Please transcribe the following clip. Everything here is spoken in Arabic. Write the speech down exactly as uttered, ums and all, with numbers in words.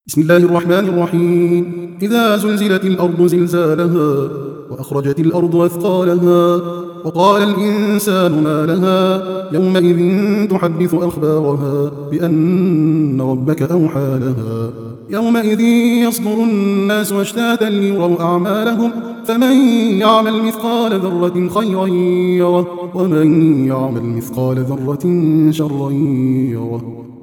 بسم الله الرحمن الرحيم. إذا زلزلت الأرض زلزالها وأخرجت الأرض أثقالها وقال الإنسان ما لها يومئذ تحدث أخبارها بأن ربك أوحى لها يومئذ يصدر الناس أشتاتا ليروا أعمالهم فمن يعمل مثقال ذرة خيرا يره ومن يعمل مثقال ذرة شرا يره.